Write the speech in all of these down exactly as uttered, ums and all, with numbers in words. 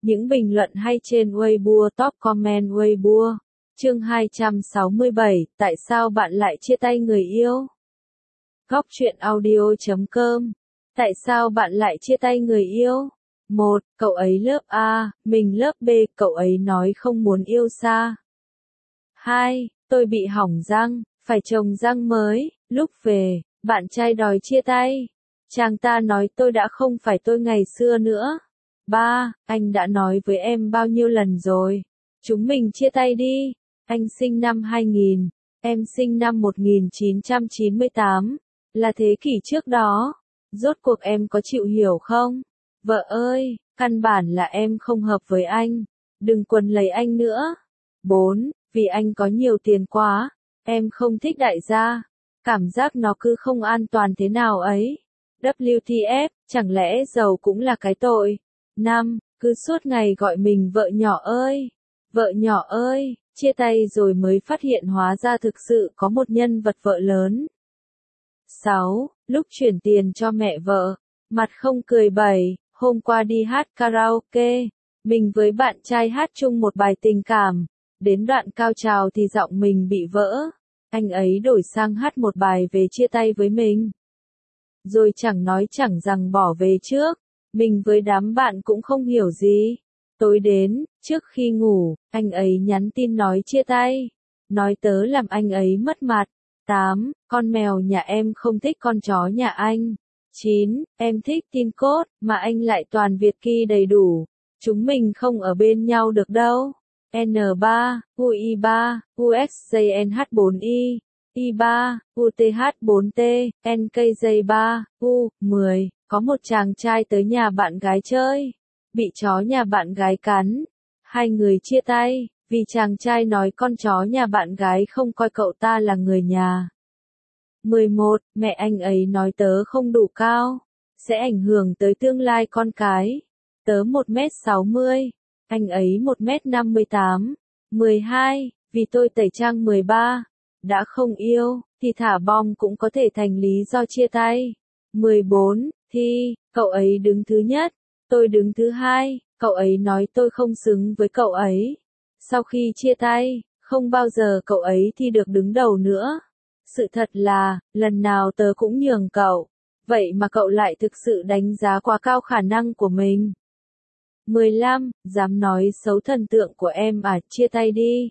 Những bình luận hay trên Weibo, top comment Weibo. Chương hai trăm sáu mươi bảy, tại sao bạn lại chia tay người yêu? Góc truyện audio chấm com. Tại sao bạn lại chia tay người yêu? một. Cậu ấy lớp A, mình lớp B, cậu ấy nói không muốn yêu xa. hai. Tôi bị hỏng răng, phải trồng răng mới, lúc về, bạn trai đòi chia tay. Chàng ta nói tôi đã không phải tôi ngày xưa nữa. ba. Anh đã nói với em bao nhiêu lần rồi? Chúng mình chia tay đi. Anh sinh năm hai nghìn, em sinh năm một nghìn chín trăm chín mươi tám, là thế kỷ trước đó. Rốt cuộc em có chịu hiểu không? Vợ ơi, căn bản là em không hợp với anh. Đừng quấn lấy anh nữa. bốn. Vì anh có nhiều tiền quá, em không thích đại gia. Cảm giác nó cứ không an toàn thế nào ấy. vê kép tê ép, chẳng lẽ giàu cũng là cái tội? năm. Cứ suốt ngày gọi mình vợ nhỏ ơi. Vợ nhỏ ơi, chia tay rồi mới phát hiện hóa ra thực sự có một nhân vật vợ lớn. sáu. Lúc chuyển tiền cho mẹ vợ, mặt không cười bày, hôm qua đi hát karaoke, mình với bạn trai hát chung một bài tình cảm, đến đoạn cao trào thì giọng mình bị vỡ, anh ấy đổi sang hát một bài về chia tay với mình. Rồi chẳng nói chẳng rằng bỏ về trước, mình với đám bạn cũng không hiểu gì. Tối đến, trước khi ngủ, anh ấy nhắn tin nói chia tay, nói tớ làm anh ấy mất mặt. tám. Con mèo nhà em không thích con chó nhà anh. chín. Em thích tin cốt, mà anh lại toàn Việt kỳ đầy đủ. Chúng mình không ở bên nhau được đâu. en ba, u i ba, u ích gi en hát bốn i, i ba, u tê hát bốn tê, en ca gi ba, u, mười. Có một chàng trai tới nhà bạn gái chơi, bị chó nhà bạn gái cắn. Hai người chia tay, vì chàng trai nói con chó nhà bạn gái không coi cậu ta là người nhà. mười một. Mẹ anh ấy nói tớ không đủ cao, sẽ ảnh hưởng tới tương lai con cái. Tớ một mét sáu mươi, anh ấy một mét năm mươi tám. mười hai. Vì tôi tẩy trang mười ba, đã không yêu, thì thả bom cũng có thể thành lý do chia tay. mười bốn. Thi, cậu ấy đứng thứ nhất, tôi đứng thứ hai, cậu ấy nói tôi không xứng với cậu ấy. Sau khi chia tay, không bao giờ cậu ấy thi được đứng đầu nữa. Sự thật là, lần nào tớ cũng nhường cậu, vậy mà cậu lại thực sự đánh giá quá cao khả năng của mình. mười lăm. Dám nói xấu thần tượng của em à, chia tay đi.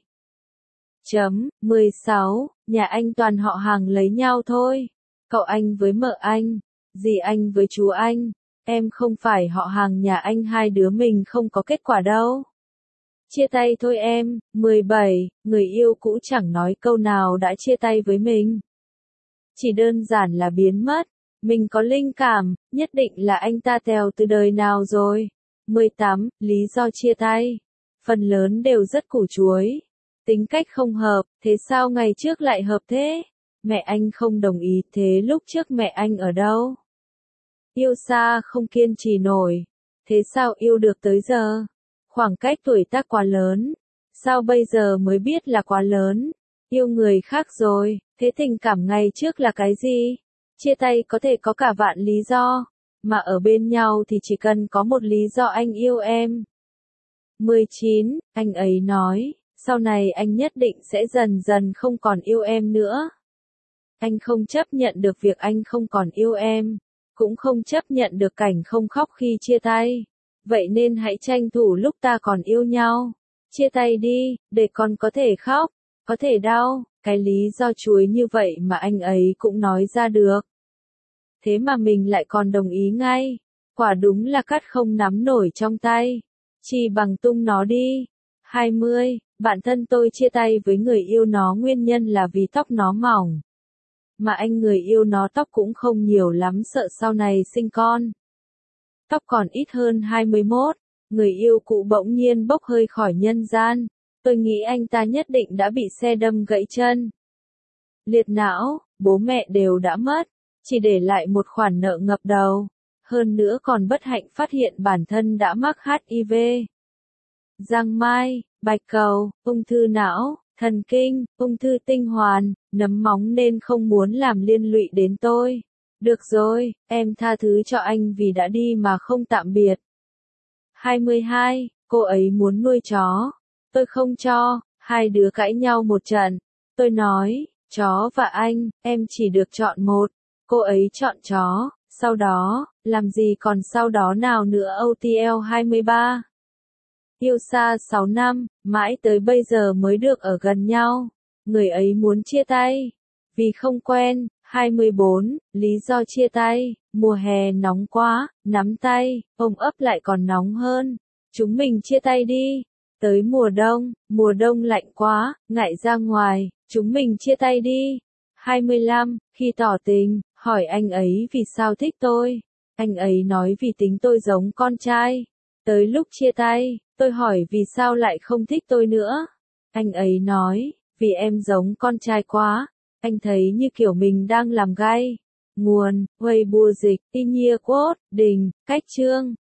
Chấm. mười sáu. Nhà anh toàn họ hàng lấy nhau thôi. Cậu anh với mợ anh, dì anh với chú anh. Em không phải họ hàng nhà anh, hai đứa mình không có kết quả đâu. Chia tay thôi em. mười bảy. Người yêu cũ chẳng nói câu nào đã chia tay với mình. Chỉ đơn giản là biến mất. Mình có linh cảm, nhất định là anh ta tèo từ đời nào rồi. mười tám. Lý do chia tay. Phần lớn đều rất củ chuối. Tính cách không hợp, thế sao ngày trước lại hợp thế? Mẹ anh không đồng ý, thế lúc trước mẹ anh ở đâu? Yêu xa không kiên trì nổi. Thế sao yêu được tới giờ? Khoảng cách tuổi tác quá lớn. Sao bây giờ mới biết là quá lớn? Yêu người khác rồi, thế tình cảm ngày trước là cái gì? Chia tay có thể có cả vạn lý do, mà ở bên nhau thì chỉ cần có một lý do, anh yêu em. mười chín. Anh ấy nói, sau này anh nhất định sẽ dần dần không còn yêu em nữa. Anh không chấp nhận được việc anh không còn yêu em, cũng không chấp nhận được cảnh không khóc khi chia tay. Vậy nên hãy tranh thủ lúc ta còn yêu nhau. Chia tay đi, để con có thể khóc, có thể đau. Cái lý do chuối như vậy mà anh ấy cũng nói ra được. Thế mà mình lại còn đồng ý ngay. Quả đúng là cắt không nắm nổi trong tay. Chi bằng tung nó đi. hai mươi. Bạn thân tôi chia tay với người yêu nó nguyên nhân là vì tóc nó mỏng. Mà anh người yêu nó tóc cũng không nhiều lắm, sợ sau này sinh con. Tóc còn ít hơn hai mươi mốt. Người yêu cũ bỗng nhiên bốc hơi khỏi nhân gian. Tôi nghĩ anh ta nhất định đã bị xe đâm gãy chân. Liệt não, bố mẹ đều đã mất, chỉ để lại một khoản nợ ngập đầu. Hơn nữa còn bất hạnh phát hiện bản thân đã mắc hát i vê. Giang mai, bạch cầu, ung thư não, thần kinh, ung thư tinh hoàn, nấm móng nên không muốn làm liên lụy đến tôi. Được rồi, em tha thứ cho anh vì đã đi mà không tạm biệt. hai mươi hai. cô ấy muốn nuôi chó. Tôi không cho, hai đứa cãi nhau một trận. Tôi nói, chó và anh, em chỉ được chọn một. Cô ấy chọn chó, sau đó, làm gì còn sau đó nào nữa. O T L hai mươi ba. Yêu xa sáu năm, mãi tới bây giờ mới được ở gần nhau. Người ấy muốn chia tay. Vì không quen. hai mươi bốn. Lý do chia tay. Mùa hè nóng quá, nắm tay, ôm ấp lại còn nóng hơn. Chúng mình chia tay đi. Tới mùa đông, mùa đông lạnh quá, ngại ra ngoài, chúng mình chia tay đi. hai mươi lăm. Khi tỏ tình, hỏi anh ấy vì sao thích tôi. Anh ấy nói vì tính tôi giống con trai. Tới lúc chia tay, tôi hỏi vì sao lại không thích tôi nữa. Anh ấy nói, vì em giống con trai quá. Anh thấy như kiểu mình đang làm gay. Nguồn, Weibo dịch, Inhia Quote, Đình, Cách chương.